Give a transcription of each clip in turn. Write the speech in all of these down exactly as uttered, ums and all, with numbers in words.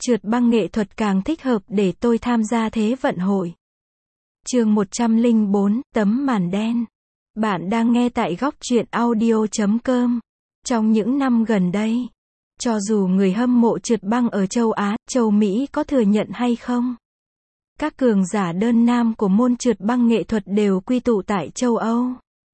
Trượt băng nghệ thuật càng thích hợp để tôi tham gia Thế vận hội. Chương một trăm lẻ bốn, tấm màn đen. Bạn đang nghe tại góc truyện audio chấm com. Trong những năm gần đây, cho dù người hâm mộ trượt băng ở châu Á, châu Mỹ có thừa nhận hay không, các cường giả đơn nam của môn trượt băng nghệ thuật đều quy tụ tại châu Âu.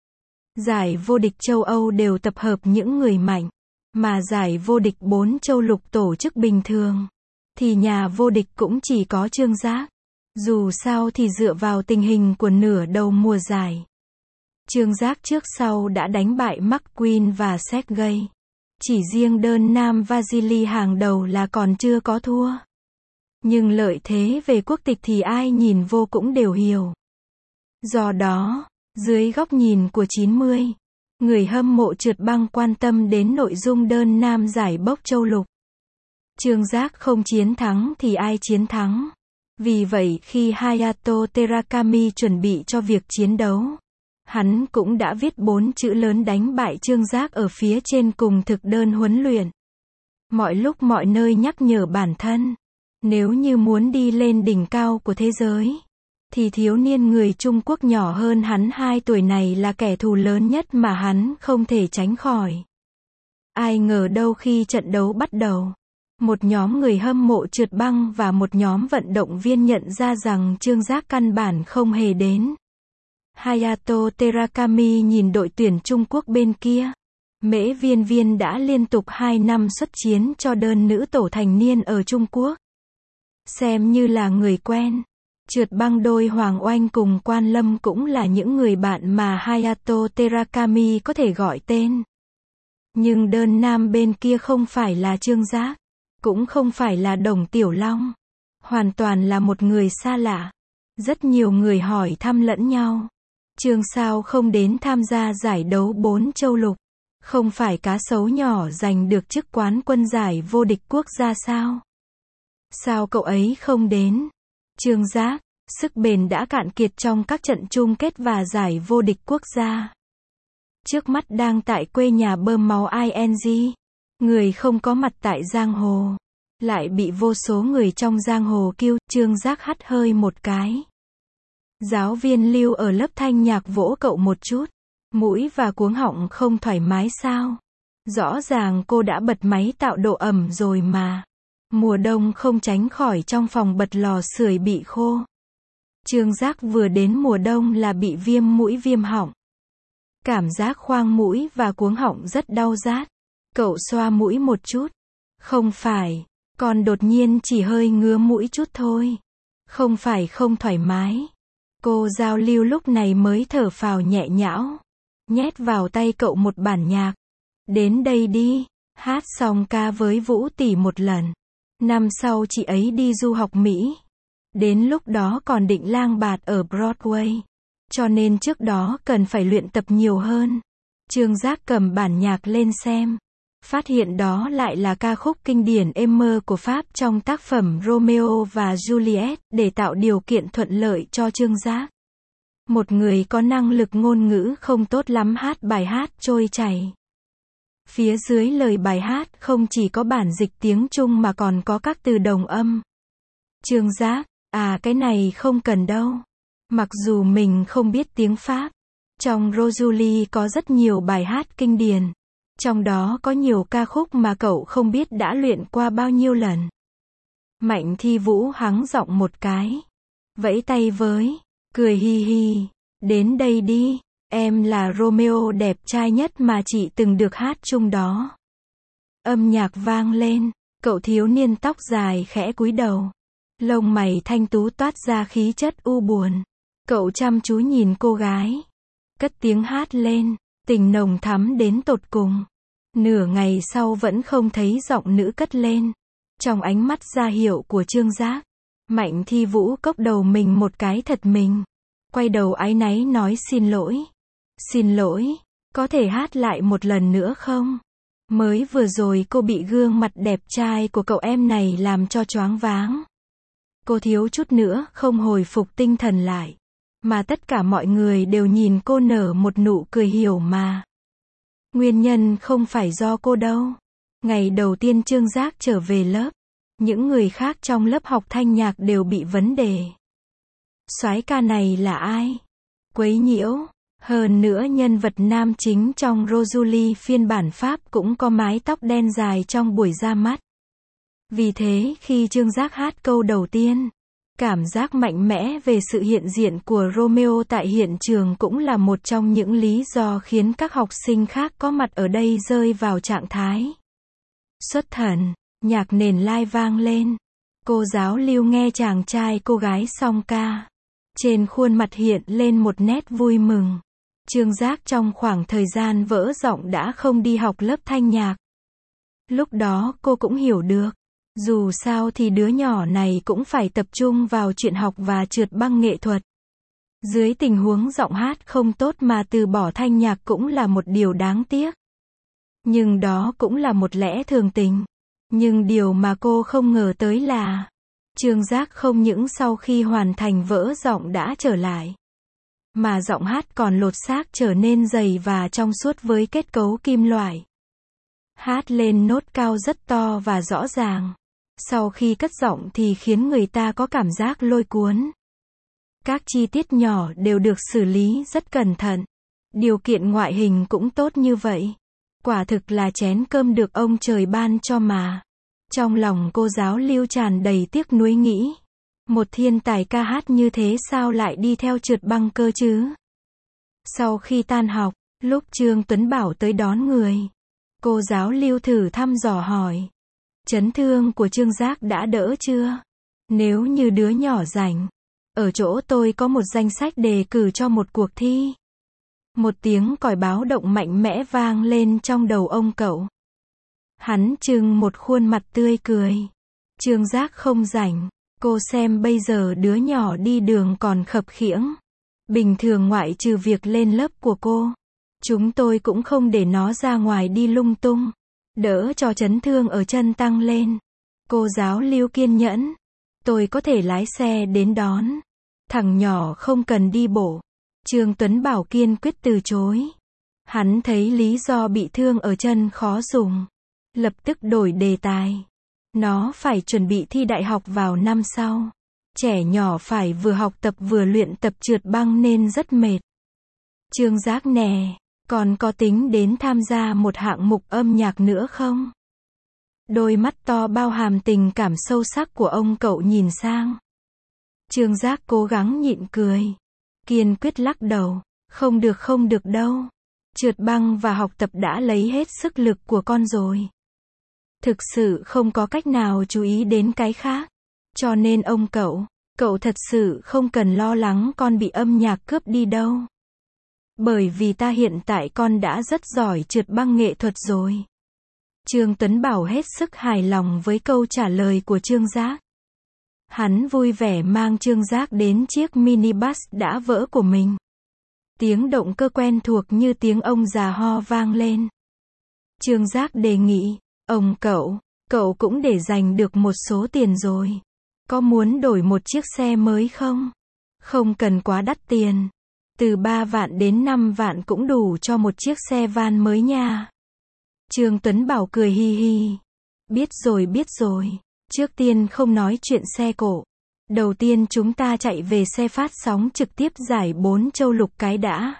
Giải vô địch châu Âu đều tập hợp những người mạnh, mà giải vô địch bốn châu lục tổ chức bình thường, thì nhà vô địch cũng chỉ có Trương Giác. Dù sao thì dựa vào tình hình của nửa đầu mùa giải, Trương Giác trước sau đã đánh bại McQueen và Sergey. Chỉ riêng đơn nam Vasily hàng đầu là còn chưa có thua. Nhưng lợi thế về quốc tịch thì ai nhìn vô cũng đều hiểu. Do đó, dưới góc nhìn của chín mươi, người hâm mộ trượt băng quan tâm đến nội dung đơn nam giải bốc châu lục. Trương Giác không chiến thắng thì ai chiến thắng? Vì vậy khi Hayato Terakami chuẩn bị cho việc chiến đấu, hắn cũng đã viết bốn chữ lớn đánh bại Trương Giác ở phía trên cùng thực đơn huấn luyện. Mọi lúc mọi nơi nhắc nhở bản thân, nếu như muốn đi lên đỉnh cao của thế giới, thì thiếu niên người Trung Quốc nhỏ hơn hắn hai tuổi này là kẻ thù lớn nhất mà hắn không thể tránh khỏi. Ai ngờ đâu khi trận đấu bắt đầu, một nhóm người hâm mộ trượt băng và một nhóm vận động viên nhận ra rằng Trương Giác căn bản không hề đến. Hayato Terakami nhìn đội tuyển Trung Quốc bên kia. Mễ Viên Viên đã liên tục hai năm xuất chiến cho đơn nữ tổ thành niên ở Trung Quốc. Xem như là người quen. Trượt băng đôi Hoàng Oanh cùng Quan Lâm cũng là những người bạn mà Hayato Terakami có thể gọi tên. Nhưng đơn nam bên kia không phải là Trương Giác, cũng không phải là Đồng Tiểu Long. Hoàn toàn là một người xa lạ. Rất nhiều người hỏi thăm lẫn nhau. Trương sao không đến tham gia giải đấu bốn châu lục? Không phải cá sấu nhỏ giành được chức quán quân giải vô địch quốc gia sao? Sao cậu ấy không đến? Trương Giác, sức bền đã cạn kiệt trong các trận chung kết và giải vô địch quốc gia. Trước mắt đang tại quê nhà bơm máu i en giê. Người không có mặt tại giang hồ, lại bị vô số người trong giang hồ kêu. Trương Giác hắt hơi một cái. Giáo viên Lưu ở lớp thanh nhạc vỗ cậu một chút. Mũi và cuống họng không thoải mái sao? Rõ ràng cô đã bật máy tạo độ ẩm rồi mà. Mùa đông không tránh khỏi trong phòng bật lò sưởi bị khô. Trương Giác vừa đến mùa đông là bị viêm mũi viêm họng. Cảm giác khoang mũi và cuống họng rất đau rát. Cậu xoa mũi một chút. Không phải, còn đột nhiên chỉ hơi ngứa mũi chút thôi. Không phải không thoải mái. Cô Giao Lưu lúc này mới thở phào nhẹ nhõm, nhét vào tay cậu một bản nhạc. Đến đây đi, hát xong ca với Vũ tỷ một lần. Năm sau chị ấy đi du học Mỹ. Đến lúc đó còn định lang bạt ở Broadway. Cho nên trước đó cần phải luyện tập nhiều hơn. Trương Giác cầm bản nhạc lên xem. Phát hiện đó lại là ca khúc kinh điển Aimer của Pháp trong tác phẩm Romeo và Juliet, để tạo điều kiện thuận lợi cho Trương Giác. Một người có năng lực ngôn ngữ không tốt lắm hát bài hát trôi chảy. Phía dưới lời bài hát không chỉ có bản dịch tiếng Trung mà còn có các từ đồng âm. Trương Giác, à cái này không cần đâu. Mặc dù mình không biết tiếng Pháp, trong Rosalie có rất nhiều bài hát kinh điển. Trong đó có nhiều ca khúc mà cậu không biết đã luyện qua bao nhiêu lần. Mạnh Thi Vũ hắng giọng một cái. Vẫy tay với, cười hi hi. Đến đây đi, em là Romeo đẹp trai nhất mà chị từng được hát chung đó. Âm nhạc vang lên, cậu thiếu niên tóc dài khẽ cúi đầu. Lông mày thanh tú toát ra khí chất u buồn. Cậu chăm chú nhìn cô gái. Cất tiếng hát lên. Tình nồng thắm đến tột cùng. Nửa ngày sau vẫn không thấy giọng nữ cất lên. Trong ánh mắt ra hiệu của Trương Giác, Mạnh Thi Vũ cốc đầu mình một cái thật mình. Quay đầu áy náy nói xin lỗi. Xin lỗi, có thể hát lại một lần nữa không? Mới vừa rồi cô bị gương mặt đẹp trai của cậu em này làm cho choáng váng. Cô thiếu chút nữa không hồi phục tinh thần lại. Mà tất cả mọi người đều nhìn cô nở một nụ cười hiểu mà. Nguyên nhân không phải do cô đâu. Ngày đầu tiên Trương Giác trở về lớp, Những người khác trong lớp học thanh nhạc đều bị vấn đề. Soái ca này là ai? Quấy nhiễu. Hơn nữa nhân vật nam chính trong Rosalie phiên bản Pháp cũng có mái tóc đen dài trong buổi ra mắt. Vì thế khi Trương Giác hát câu đầu tiên, cảm giác mạnh mẽ về sự hiện diện của Romeo tại hiện trường cũng là một trong những lý do khiến các học sinh khác có mặt ở đây rơi vào trạng thái xuất thần. Nhạc nền live vang lên. Cô giáo Lưu nghe chàng trai cô gái song ca. Trên khuôn mặt hiện lên một nét vui mừng. Trương Giác trong khoảng thời gian vỡ giọng đã không đi học lớp thanh nhạc. Lúc đó cô cũng hiểu được. Dù sao thì đứa nhỏ này cũng phải tập trung vào chuyện học và trượt băng nghệ thuật. Dưới tình huống giọng hát không tốt mà từ bỏ thanh nhạc cũng là một điều đáng tiếc. Nhưng đó cũng là một lẽ thường tình. Nhưng điều mà cô không ngờ tới là Trương Giác không những sau khi hoàn thành vỡ giọng đã trở lại, mà giọng hát còn lột xác trở nên dày và trong suốt với kết cấu kim loại. Hát lên nốt cao rất to và rõ ràng. Sau khi cất giọng thì khiến người ta có cảm giác lôi cuốn. Các chi tiết nhỏ đều được xử lý rất cẩn thận. Điều kiện ngoại hình cũng tốt như vậy. Quả thực là chén cơm được ông trời ban cho mà. Trong lòng cô giáo Lưu tràn đầy tiếc nuối nghĩ. Một thiên tài ca hát như thế sao lại đi theo trượt băng cơ chứ? Sau khi tan học, lúc Trương Tuấn Bảo tới đón người, cô giáo Lưu thử thăm dò hỏi. Chấn thương của Trương Giác đã đỡ chưa? Nếu như đứa nhỏ rảnh, ở chỗ tôi có một danh sách đề cử cho một cuộc thi. Một tiếng còi báo động mạnh mẽ vang lên trong đầu ông cậu. Hắn trưng một khuôn mặt tươi cười. Trương Giác không rảnh. Cô xem bây giờ đứa nhỏ đi đường còn khập khiễng. Bình thường ngoại trừ việc lên lớp của cô, chúng tôi cũng không để nó ra ngoài đi lung tung. Đỡ cho chấn thương ở chân tăng lên. Cô giáo Lưu kiên nhẫn. Tôi có thể lái xe đến đón. Thằng nhỏ không cần đi bộ. Trương Tuấn Bảo kiên quyết từ chối. Hắn thấy lý do bị thương ở chân khó dùng. Lập tức đổi đề tài. Nó phải chuẩn bị thi đại học vào năm sau. Trẻ nhỏ phải vừa học tập vừa luyện tập trượt băng nên rất mệt. Trương Giác nè, còn có tính đến tham gia một hạng mục âm nhạc nữa không? Đôi mắt to bao hàm tình cảm sâu sắc của ông cậu nhìn sang. Trương Giác cố gắng nhịn cười. Kiên quyết lắc đầu. Không được không được đâu. Trượt băng và học tập đã lấy hết sức lực của con rồi. Thực sự không có cách nào chú ý đến cái khác. Cho nên ông cậu, cậu thật sự không cần lo lắng con bị âm nhạc cướp đi đâu. Bởi vì ta hiện tại con đã rất giỏi trượt băng nghệ thuật rồi. Trương Tuấn Bảo hết sức hài lòng với câu trả lời của Trương Giác. Hắn vui vẻ mang Trương Giác đến chiếc minibus đã vỡ của mình. Tiếng động cơ quen thuộc như tiếng ông già ho vang lên. Trương Giác đề nghị, ông cậu, cậu cũng để dành được một số tiền rồi. Có muốn đổi một chiếc xe mới không? Không cần quá đắt tiền. Từ ba vạn đến năm vạn cũng đủ cho một chiếc xe van mới nha. Trương Tuấn Bảo cười hi hi. Biết rồi biết rồi. Trước tiên không nói chuyện xe cộ. Đầu tiên chúng ta chạy về xe phát sóng trực tiếp giải bốn châu lục cái đã.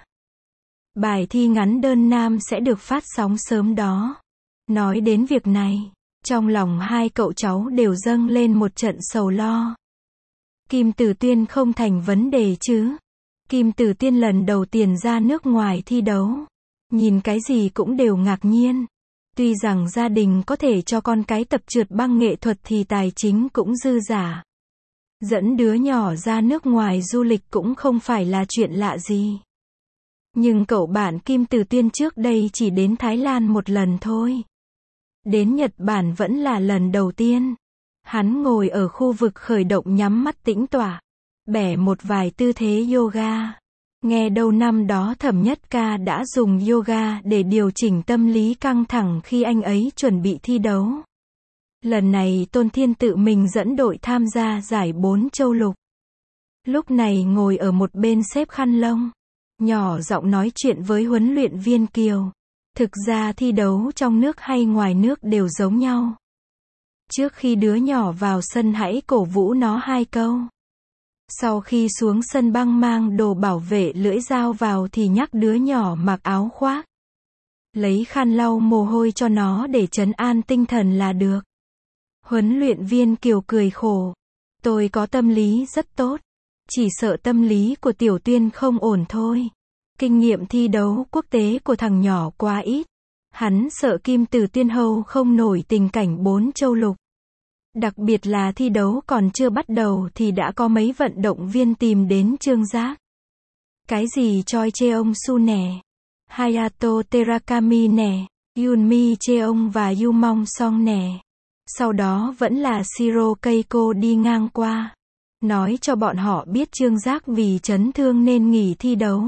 Bài thi ngắn đơn nam sẽ được phát sóng sớm đó. Nói đến việc này, trong lòng hai cậu cháu đều dâng lên một trận sầu lo. Kim Tử Tuyên không thành vấn đề chứ? Kim Tử Tuyên lần đầu tiên ra nước ngoài thi đấu. Nhìn cái gì cũng đều ngạc nhiên. Tuy rằng gia đình có thể cho con cái tập trượt băng nghệ thuật thì tài chính cũng dư dả. Dẫn đứa nhỏ ra nước ngoài du lịch cũng không phải là chuyện lạ gì. Nhưng cậu bạn Kim Tử Tuyên trước đây chỉ đến Thái Lan một lần thôi. Đến Nhật Bản vẫn là lần đầu tiên. Hắn ngồi ở khu vực khởi động nhắm mắt tĩnh tọa. Bẻ một vài tư thế yoga. Nghe đâu năm đó Thẩm Nhất Ca đã dùng yoga để điều chỉnh tâm lý căng thẳng khi anh ấy chuẩn bị thi đấu. Lần này Tôn Thiên tự mình dẫn đội tham gia giải bốn châu lục. Lúc này ngồi ở một bên xếp khăn lông. Nhỏ giọng nói chuyện với huấn luyện viên Kiều. Thực ra thi đấu trong nước hay ngoài nước đều giống nhau. Trước khi đứa nhỏ vào sân hãy cổ vũ nó hai câu. Sau khi xuống sân băng mang đồ bảo vệ lưỡi dao vào thì nhắc đứa nhỏ mặc áo khoác. Lấy khăn lau mồ hôi cho nó để trấn an tinh thần là được. Huấn luyện viên Kiều cười khổ. Tôi có tâm lý rất tốt. Chỉ sợ tâm lý của Tiểu Tuyên không ổn thôi. Kinh nghiệm thi đấu quốc tế của thằng nhỏ quá ít. Hắn sợ Kim Tử Tuyên hầu không nổi tình cảnh bốn châu lục. Đặc biệt là thi đấu còn chưa bắt đầu thì đã có mấy vận động viên tìm đến Trương Giác. Cái gì Choi Cheong Su nè, Hayato Terakami nè, Yunmi Cheong và Yumong Song nè. Sau đó vẫn là Shiro Keiko đi ngang qua. Nói cho bọn họ biết Trương Giác vì chấn thương nên nghỉ thi đấu.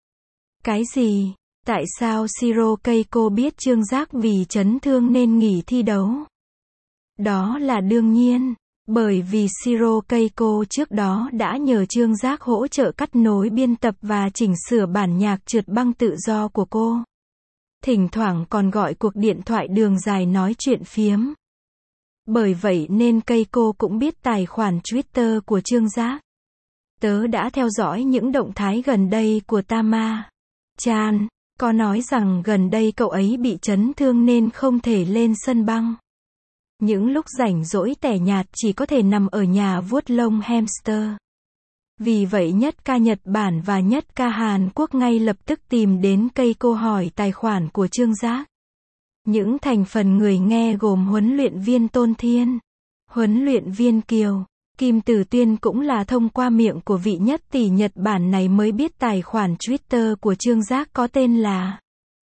Cái gì? Tại sao Shiro Keiko biết Trương Giác vì chấn thương nên nghỉ thi đấu? Đó là đương nhiên, bởi vì Shiro Keiko trước đó đã nhờ Trương Giác hỗ trợ cắt nối biên tập và chỉnh sửa bản nhạc Trượt băng tự do của cô. Thỉnh thoảng còn gọi cuộc điện thoại đường dài nói chuyện phiếm. Bởi vậy nên Keiko cũng biết tài khoản Twitter của Trương Giác. Tớ đã theo dõi những động thái gần đây của Tama Chan, có nói rằng gần đây cậu ấy bị chấn thương nên không thể lên sân băng. Những lúc rảnh rỗi tẻ nhạt chỉ có thể nằm ở nhà vuốt lông hamster. Vì vậy nhất ca Nhật Bản và nhất ca Hàn Quốc ngay lập tức tìm đến Keiko hỏi tài khoản của Trương Giác. Những thành phần người nghe gồm huấn luyện viên Tôn Thiên, huấn luyện viên Kiều, Kim Tử Tuyên cũng là thông qua miệng của vị nhất tỷ Nhật Bản này mới biết tài khoản Twitter của Trương Giác có tên là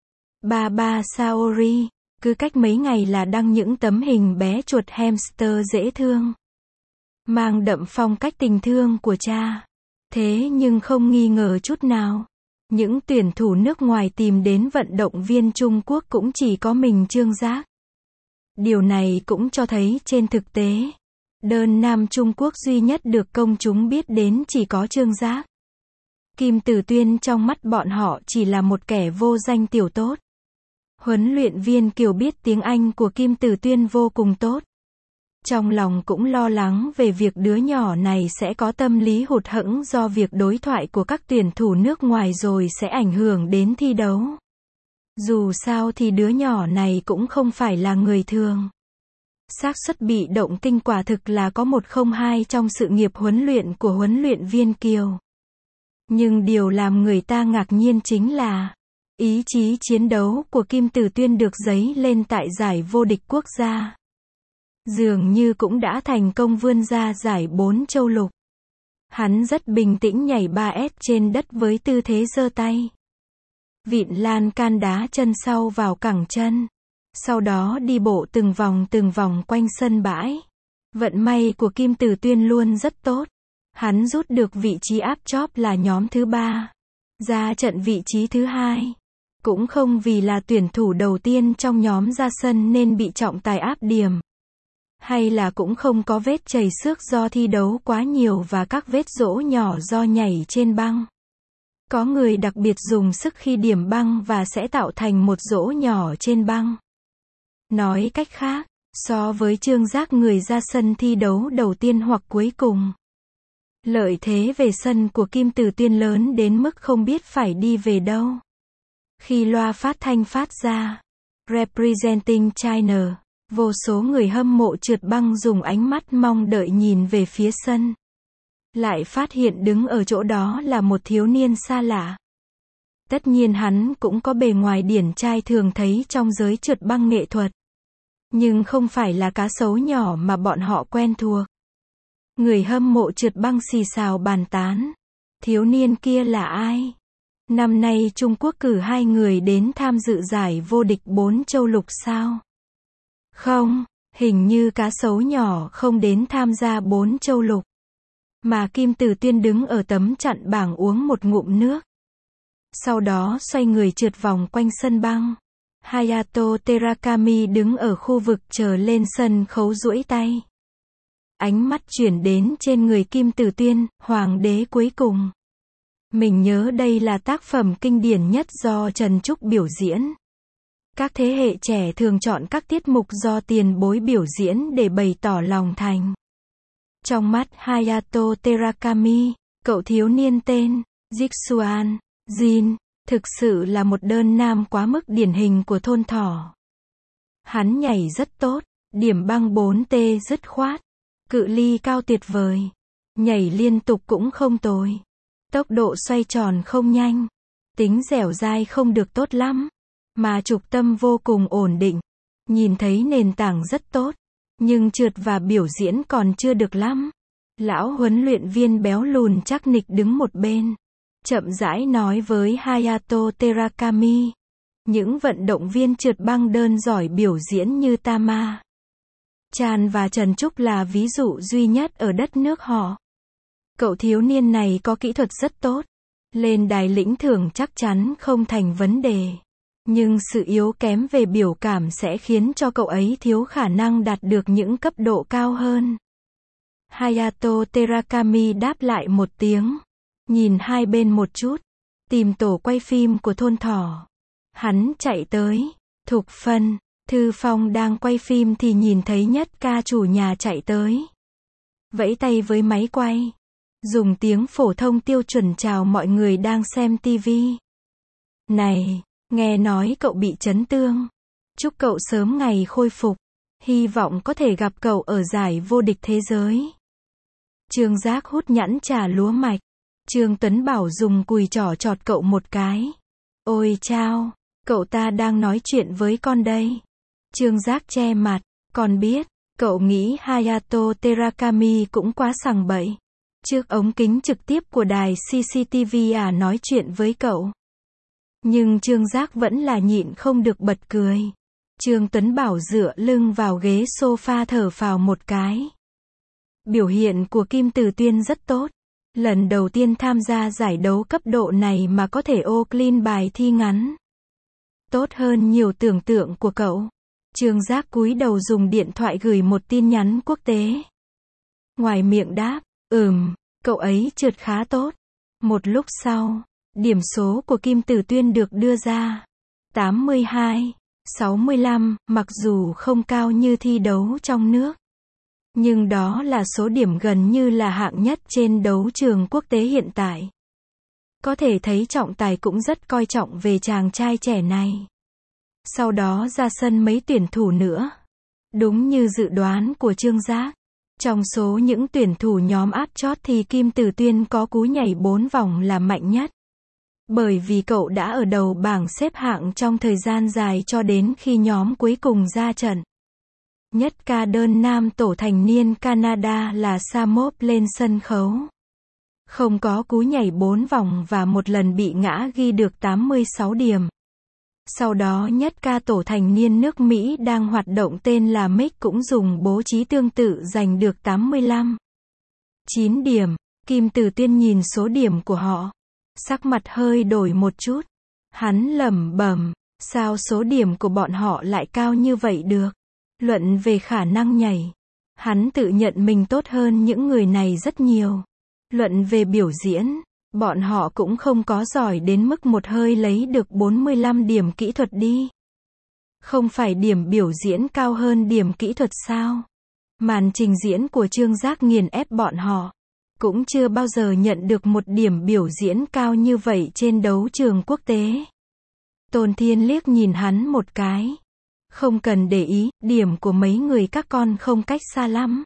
Baba Saori. Cứ cách mấy ngày là đăng những tấm hình bé chuột hamster dễ thương, mang đậm phong cách tình thương của cha. Thế nhưng không nghi ngờ chút nào, những tuyển thủ nước ngoài tìm đến vận động viên Trung Quốc cũng chỉ có mình Trương Giác. Điều này cũng cho thấy trên thực tế, đơn nam Trung Quốc duy nhất được công chúng biết đến chỉ có Trương Giác. Kim Tử Tuyên trong mắt bọn họ chỉ là một kẻ vô danh tiểu tốt. Huấn luyện viên Kiều biết tiếng Anh của Kim Tử Tuyên vô cùng tốt. Trong lòng cũng lo lắng về việc đứa nhỏ này sẽ có tâm lý hụt hẫng do việc đối thoại của các tuyển thủ nước ngoài rồi sẽ ảnh hưởng đến thi đấu. Dù sao thì đứa nhỏ này cũng không phải là người thường. Xác suất bị động kinh quả thực là có một không hai trong sự nghiệp huấn luyện của huấn luyện viên Kiều. Nhưng điều làm người ta ngạc nhiên chính là ý chí chiến đấu của Kim Tử Tuyên được dấy lên tại giải vô địch quốc gia. Dường như cũng đã thành công vươn ra giải bốn châu lục. Hắn rất bình tĩnh nhảy ba ét trên đất với tư thế giơ tay. Vịn lan can đá chân sau vào cẳng chân. Sau đó đi bộ từng vòng từng vòng quanh sân bãi. Vận may của Kim Tử Tuyên luôn rất tốt. Hắn rút được vị trí áp chóp là nhóm thứ ba. Ra trận vị trí thứ hai. Cũng không vì là tuyển thủ đầu tiên trong nhóm ra sân nên bị trọng tài áp điểm. Hay là cũng không có vết chảy xước do thi đấu quá nhiều và các vết rỗ nhỏ do nhảy trên băng. Có người đặc biệt dùng sức khi điểm băng và sẽ tạo thành một rỗ nhỏ trên băng. Nói cách khác, so với Trương Giác người ra sân thi đấu đầu tiên hoặc cuối cùng, lợi thế về sân của Kim Tử Tuyên lớn đến mức không biết phải đi về đâu. Khi loa phát thanh phát ra, Representing China, vô số người hâm mộ trượt băng dùng ánh mắt mong đợi nhìn về phía sân. Lại phát hiện đứng ở chỗ đó là một thiếu niên xa lạ. Tất nhiên hắn cũng có bề ngoài điển trai thường thấy trong giới trượt băng nghệ thuật. Nhưng không phải là cá sấu nhỏ mà bọn họ quen thuộc. Người hâm mộ trượt băng xì xào bàn tán. Thiếu niên kia là ai? Năm nay Trung Quốc cử hai người đến tham dự giải vô địch bốn châu lục sao? Không, hình như cá sấu nhỏ không đến tham gia bốn châu lục. Mà Kim Tử Tuyên đứng ở tấm chặn bảng uống một ngụm nước. Sau đó xoay người trượt vòng quanh sân băng. Hayato Terakami đứng ở khu vực chờ lên sân khấu duỗi tay. Ánh mắt chuyển đến trên người Kim Tử Tuyên, hoàng đế cuối cùng. Mình nhớ đây là tác phẩm kinh điển nhất do Trần Trúc biểu diễn. Các thế hệ trẻ thường chọn các tiết mục do tiền bối biểu diễn để bày tỏ lòng thành. Trong mắt Hayato Terakami, cậu thiếu niên tên Jixuan Jin thực sự là một đơn nam quá mức điển hình của thôn thỏ. Hắn nhảy rất tốt, điểm băng bốn T dứt khoát, cự ly cao tuyệt vời, nhảy liên tục cũng không tồi, tốc độ xoay tròn không nhanh, tính dẻo dai không được tốt lắm, mà trục tâm vô cùng ổn định, nhìn thấy nền tảng rất tốt, nhưng trượt và biểu diễn còn chưa được lắm. Lão huấn luyện viên béo lùn chắc nịch đứng một bên, chậm rãi nói với Hayato Terakami. Những vận động viên trượt băng đơn giỏi biểu diễn như Tama Chan và Trần Trúc là ví dụ duy nhất ở đất nước họ. Cậu thiếu niên này có kỹ thuật rất tốt, lên đài lĩnh thưởng chắc chắn không thành vấn đề. Nhưng sự yếu kém về biểu cảm sẽ khiến cho cậu ấy thiếu khả năng đạt được những cấp độ cao hơn. Hayato Terakami đáp lại một tiếng, nhìn hai bên một chút, tìm tổ quay phim của thôn thỏ. Hắn chạy tới, Thục Phân, Thư Phong đang quay phim thì nhìn thấy Nhất Ca chủ nhà chạy tới. Vẫy tay với máy quay, dùng tiếng phổ thông tiêu chuẩn chào mọi người đang xem tivi. Này, nghe nói cậu bị chấn thương. Chúc cậu sớm ngày khôi phục. Hy vọng có thể gặp cậu ở giải vô địch thế giới. Trương Giác hút nhẵn trà lúa mạch. Trương Tuấn Bảo dùng cùi trỏ chọt cậu một cái. Ôi chao, cậu ta đang nói chuyện với con đây. Trương Giác che mặt, con biết, cậu nghĩ Hayato Terakami cũng quá sằng bậy. Trước ống kính trực tiếp của đài xê xê tê vê à nói chuyện với cậu. Nhưng Trương Giác vẫn là nhịn không được bật cười. Trương Tuấn Bảo dựa lưng vào ghế sofa thở phào một cái. Biểu hiện của Kim Tử Tuyên rất tốt. Lần đầu tiên tham gia giải đấu cấp độ này mà có thể ô clean bài thi ngắn. Tốt hơn nhiều tưởng tượng của cậu. Trương Giác cúi đầu dùng điện thoại gửi một tin nhắn quốc tế. Ngoài miệng đáp, ừm, cậu ấy trượt khá tốt. Một lúc sau, điểm số của Kim Tử Tuyên được đưa ra. tám mươi hai, sáu mươi lăm, mặc dù không cao như thi đấu trong nước. Nhưng đó là số điểm gần như là hạng nhất trên đấu trường quốc tế hiện tại. Có thể thấy trọng tài cũng rất coi trọng về chàng trai trẻ này. Sau đó ra sân mấy tuyển thủ nữa. Đúng như dự đoán của Trương Giác. Trong số những tuyển thủ nhóm áp chót thì Kim Tử Tuyên có cú nhảy bốn vòng là mạnh nhất. Bởi vì cậu đã ở đầu bảng xếp hạng trong thời gian dài cho đến khi nhóm cuối cùng ra trận. Nhất Ca đơn nam tổ thành niên Canada là Samop lên sân khấu. Không có cú nhảy bốn vòng và một lần bị ngã ghi được tám mươi sáu điểm. Sau đó Nhất Ca tổ thành niên nước Mỹ đang hoạt động tên là Mick cũng dùng bố trí tương tự giành được tám mươi lăm. chín điểm. Kim Tử Tuyên nhìn số điểm của họ. Sắc mặt hơi đổi một chút. Hắn lẩm bẩm, sao số điểm của bọn họ lại cao như vậy được? Luận về khả năng nhảy, hắn tự nhận mình tốt hơn những người này rất nhiều. Luận về biểu diễn, bọn họ cũng không có giỏi đến mức một hơi lấy được bốn mươi lăm điểm kỹ thuật đi. Không phải điểm biểu diễn cao hơn điểm kỹ thuật sao? Màn trình diễn của Trương Giác nghiền ép bọn họ. Cũng chưa bao giờ nhận được một điểm biểu diễn cao như vậy trên đấu trường quốc tế. Tôn Thiên liếc nhìn hắn một cái. Không cần để ý, điểm của mấy người các con không cách xa lắm.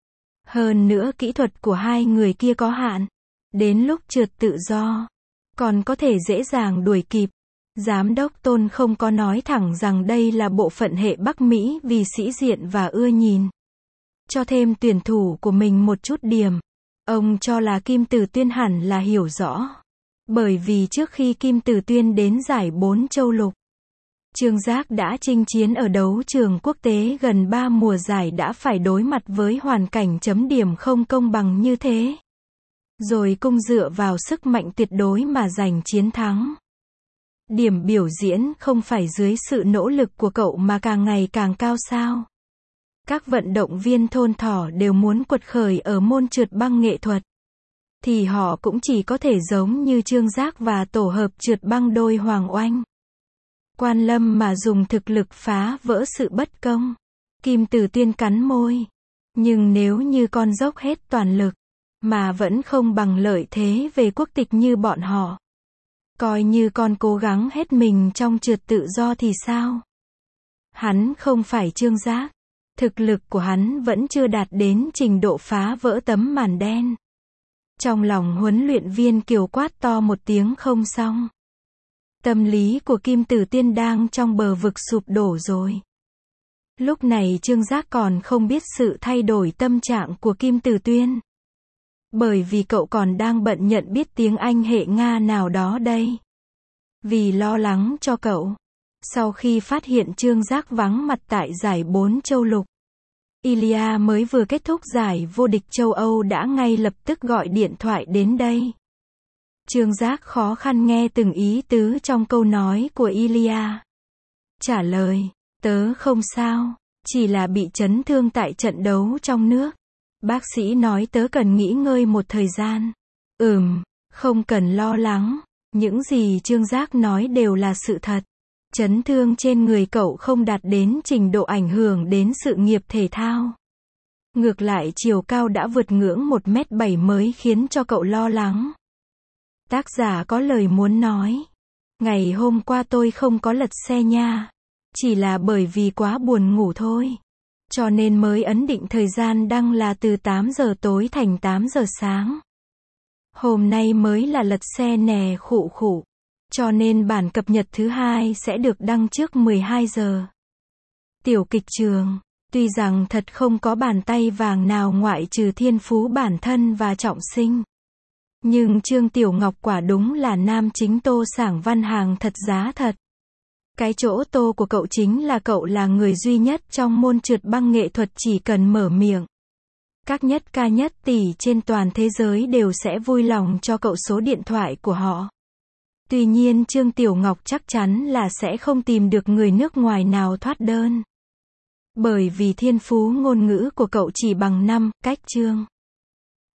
Hơn nữa kỹ thuật của hai người kia có hạn. Đến lúc trượt tự do, còn có thể dễ dàng đuổi kịp. Giám đốc Tôn không có nói thẳng rằng đây là bộ phận hệ Bắc Mỹ vì sĩ diện và ưa nhìn. Cho thêm tuyển thủ của mình một chút điểm. Ông cho là Kim Tử Tuyên hẳn là hiểu rõ. Bởi vì trước khi Kim Tử Tuyên đến giải bốn châu lục, Trương Giác đã chinh chiến ở đấu trường quốc tế gần ba mùa giải đã phải đối mặt với hoàn cảnh chấm điểm không công bằng như thế. Rồi cung dựa vào sức mạnh tuyệt đối mà giành chiến thắng. Điểm biểu diễn không phải dưới sự nỗ lực của cậu mà càng ngày càng cao sao? Các vận động viên thôn thỏ đều muốn quật khởi ở môn trượt băng nghệ thuật. Thì họ cũng chỉ có thể giống như Trương Giác và tổ hợp trượt băng đôi Hoàng Oanh. Quan Lâm mà dùng thực lực phá vỡ sự bất công. Kim Tử Tuyên cắn môi. Nhưng nếu như con dốc hết toàn lực, mà vẫn không bằng lợi thế về quốc tịch như bọn họ. Coi như con cố gắng hết mình trong trượt tự do thì sao? Hắn không phải Trương Giác. Thực lực của hắn vẫn chưa đạt đến trình độ phá vỡ tấm màn đen. Trong lòng huấn luyện viên Kiều quát to một tiếng không xong. Tâm lý của Kim Tử Tiên đang trong bờ vực sụp đổ rồi. Lúc này Trương Giác còn không biết sự thay đổi tâm trạng của Kim Tử Tuyên. Bởi vì cậu còn đang bận nhận biết tiếng Anh hệ Nga nào đó đây. Vì lo lắng cho cậu. Sau khi phát hiện Trương Giác vắng mặt tại giải bốn châu lục, Ilya mới vừa kết thúc giải vô địch châu Âu đã ngay lập tức gọi điện thoại đến đây. Trương Giác khó khăn nghe từng ý tứ trong câu nói của Ilya. Trả lời, tớ không sao, chỉ là bị chấn thương tại trận đấu trong nước. Bác sĩ nói tớ cần nghỉ ngơi một thời gian. Ừm, không cần lo lắng, những gì Trương Giác nói đều là sự thật. Chấn thương trên người cậu không đạt đến trình độ ảnh hưởng đến sự nghiệp thể thao. Ngược lại chiều cao đã vượt ngưỡng một mét bảy mới khiến cho cậu lo lắng. Tác giả có lời muốn nói. Ngày hôm qua tôi không có lật xe nha. Chỉ là bởi vì quá buồn ngủ thôi. Cho nên mới ấn định thời gian đăng là từ tám giờ tối thành tám giờ sáng. Hôm nay mới là lật xe nè khụ khụ. Cho nên bản cập nhật thứ hai sẽ được đăng trước mười hai giờ. Tiểu kịch trường. Tuy rằng thật không có bàn tay vàng nào ngoại trừ thiên phú bản thân và trọng sinh. Nhưng Trương Tiểu Ngọc quả đúng là nam chính tô sảng văn hàng thật giá thật. Cái chỗ tô của cậu chính là cậu là người duy nhất trong môn trượt băng nghệ thuật chỉ cần mở miệng. Các nhất ca nhất tỷ trên toàn thế giới đều sẽ vui lòng cho cậu số điện thoại của họ. Tuy nhiên Trương Tiểu Ngọc chắc chắn là sẽ không tìm được người nước ngoài nào thoát đơn. Bởi vì thiên phú ngôn ngữ của cậu chỉ bằng năm cách Trương.